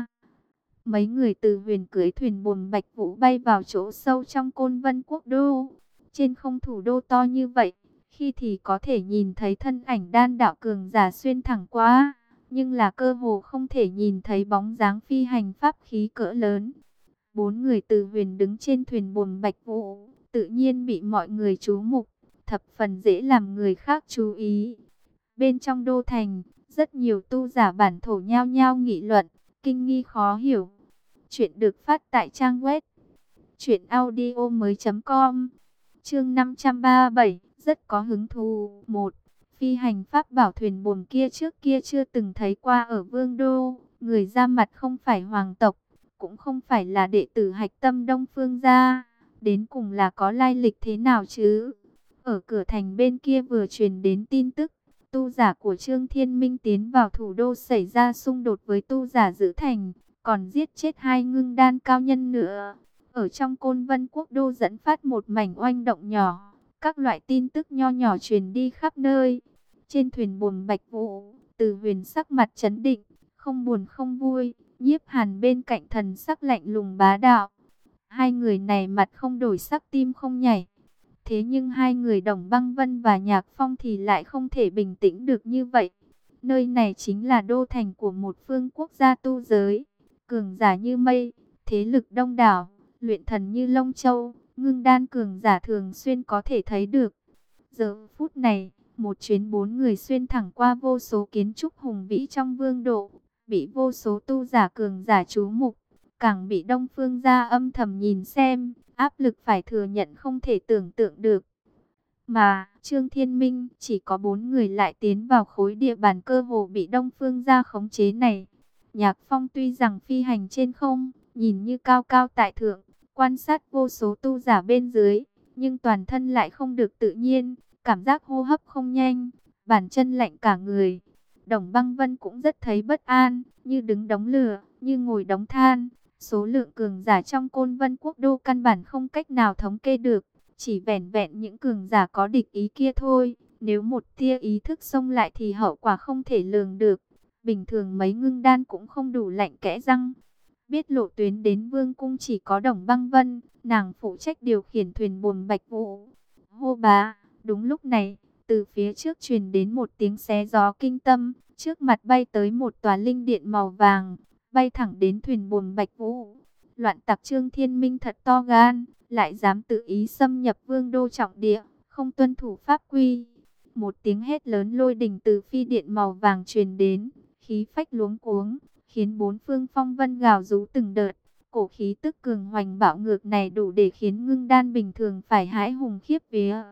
Mấy người từ huyền cưới thuyền buồm Bạch Vũ bay vào chỗ sâu trong Côn Vân quốc đô. Trên không thủ đô to như vậy, khi thì có thể nhìn thấy thân ảnh đan đạo cường giả xuyên thẳng qua, nhưng là cơ hồ không thể nhìn thấy bóng dáng phi hành pháp khí cỡ lớn. Bốn người từ huyền đứng trên thuyền buồm Bạch Vũ, tự nhiên bị mọi người chú mục, thập phần dễ làm người khác chú ý. Bên trong đô thành, rất nhiều tu giả bản thổ nhao nhao nghị luận, kinh nghi khó hiểu. Chuyện được phát tại trang web truyện audio mới.com. Chương năm trăm ba mươi bảy, rất có hứng thú. Một, phi hành pháp bảo thuyền buồm kia trước kia chưa từng thấy qua ở Vương đô, người ra mặt không phải hoàng tộc, cũng không phải là đệ tử hạch tâm Đông Phương gia, đến cùng là có lai lịch thế nào chứ? Ở cửa thành bên kia vừa truyền đến tin tức, tu giả của Trương Thiên Minh tiến vào thủ đô xảy ra xung đột với tu giả giữ thành, còn giết chết hai ngưng đan cao nhân nữa. Ở trong Côn Vân quốc đô dẫn phát một mảnh oanh động nhỏ, các loại tin tức nho nhỏ truyền đi khắp nơi. Trên thuyền buồm Bạch Vũ, Từ Huyền sắc mặt trấn định, không buồn không vui, Nhiếp Hàn bên cạnh thần sắc lạnh lùng bá đạo. Hai người này mặt không đổi sắc tim không nhảy. Thế nhưng hai người Đồng Băng Vân và Nhạc Phong thì lại không thể bình tĩnh được như vậy. Nơi này chính là đô thành của một phương quốc gia tu giới, cường giả như mây, thế lực đông đảo, luyện thần như Long Châu, ngưng đan cường giả thường xuyên có thể thấy được. Giờ phút này, một chuyến bốn người xuyên thẳng qua vô số kiến trúc hùng vĩ trong vương độ, bị vô số tu giả cường giả chú mục, càng bị Đông Phương gia âm thầm nhìn xem, áp lực phải thừa nhận không thể tưởng tượng được. Mà, Trương Thiên Minh chỉ có bốn người lại tiến vào khối địa bàn cơ hồ bị Đông Phương gia khống chế này. Nhạc Phong tuy rằng phi hành trên không, nhìn như cao cao tại thượng, quan sát vô số tu giả bên dưới, nhưng toàn thân lại không được tự nhiên, cảm giác hô hấp không nhanh, bàn chân lạnh cả người. Đồng Băng Vân cũng rất thấy bất an, như đứng đống lửa, như ngồi đống than. Số lượng cường giả trong Côn Vân quốc đô căn bản không cách nào thống kê được, chỉ vẻn vẹn những cường giả có địch ý kia thôi. Nếu một tia ý thức xông lại thì hậu quả không thể lường được. Bình thường mấy ngưng đan cũng không đủ lạnh kẽ răng. Biết lộ tuyến đến vương cung chỉ có Đồng Băng Vân, nàng phụ trách điều khiển thuyền buồm Bạch Vũ. Hô bá, đúng lúc này, từ phía trước truyền đến một tiếng xé gió kinh tâm, trước mặt bay tới một tòa linh điện màu vàng, bay thẳng đến thuyền buồm Bạch Vũ. Loạn tặc Trương Thiên Minh thật to gan, lại dám tự ý xâm nhập vương đô trọng địa, không tuân thủ pháp quy. Một tiếng hét lớn lôi đình từ phi điện màu vàng truyền đến, khí phách luống cuống, khiến bốn phương phong vân gào rú từng đợt. Cổ khí tức cường hoành bạo ngược này đủ để khiến ngưng đan bình thường phải hãi hùng khiếp vía.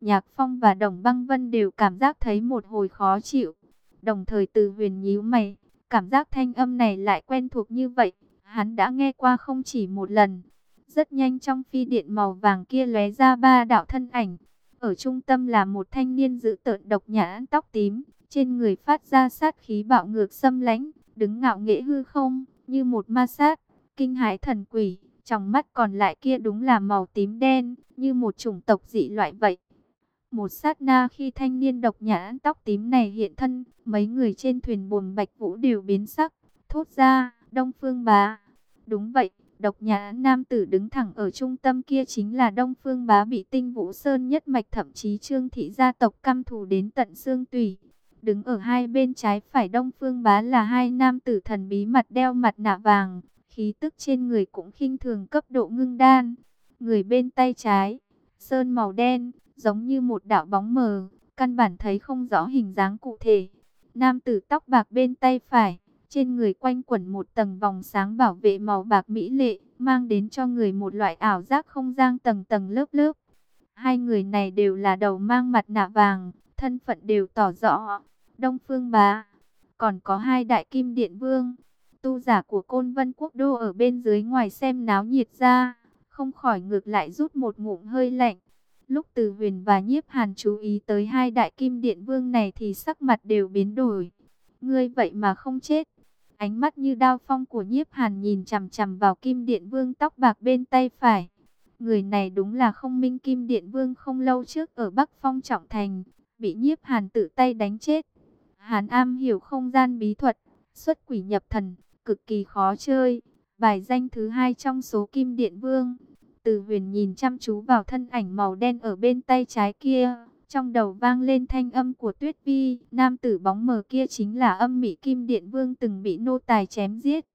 Nhạc Phong và Đồng Băng Vân đều cảm giác thấy một hồi khó chịu. Đồng thời Từ Huyền nhíu mày, cảm giác thanh âm này lại quen thuộc như vậy, hắn đã nghe qua không chỉ một lần. Rất nhanh trong phi điện màu vàng kia lóe ra ba đạo thân ảnh. Ở trung tâm là một thanh niên dữ tợn độc nhãn tóc tím, trên người phát ra sát khí bạo ngược xâm lãnh, đứng ngạo nghễ hư không, như một ma sát, kinh hãi thần quỷ. Trong mắt còn lại kia đúng là màu tím đen, như một chủng tộc dị loại vậy. Một sát na khi thanh niên độc nhãn tóc tím này hiện thân, mấy người trên thuyền buồm Bạch Vũ đều biến sắc, thốt ra, Đông Phương Bá. Đúng vậy, độc nhãn nam tử đứng thẳng ở trung tâm kia chính là Đông Phương Bá, bị Tinh Vũ Sơn nhất mạch thậm chí Trương thị gia tộc căm thù đến tận xương tủy. Đứng ở hai bên trái phải Đông Phương Bá là hai nam tử thần bí mặt đeo mặt nạ vàng, khí tức trên người cũng khinh thường cấp độ ngưng đan. Người bên tay trái, sơn màu đen, giống như một đạo bóng mờ, căn bản thấy không rõ hình dáng cụ thể. Nam tử tóc bạc bên tay phải, trên người quanh quẩn một tầng vòng sáng bảo vệ màu bạc mỹ lệ, mang đến cho người một loại ảo giác không gian tầng tầng lớp lớp. Hai người này đều là đầu mang mặt nạ vàng, thân phận đều tỏ rõ. Đông Phương Bá, còn có hai đại kim điện vương, tu giả của Côn Vân Quốc đô ở bên dưới ngoài xem náo nhiệt ra, không khỏi ngược lại rút một ngụm hơi lạnh. Lúc Từ Huyền và Nhiếp Hàn chú ý tới hai đại kim điện vương này thì sắc mặt đều biến đổi. Ngươi vậy mà không chết. Ánh mắt như đao phong của Nhiếp Hàn nhìn chằm chằm vào kim điện vương tóc bạc bên tay phải. Người này đúng là Không Minh Kim Điện Vương không lâu trước ở Bắc Phong Trọng Thành, bị Nhiếp Hàn tự tay đánh chết. Hàn am hiểu không gian bí thuật, xuất quỷ nhập thần, cực kỳ khó chơi. Bài danh thứ hai trong số Kim Điện Vương. Từ Huyền nhìn chăm chú vào thân ảnh màu đen ở bên tay trái kia, trong đầu vang lên thanh âm của Tuyết Vi. Nam tử bóng mờ kia chính là Âm Mị Kim Điện Vương từng bị nô tài chém giết.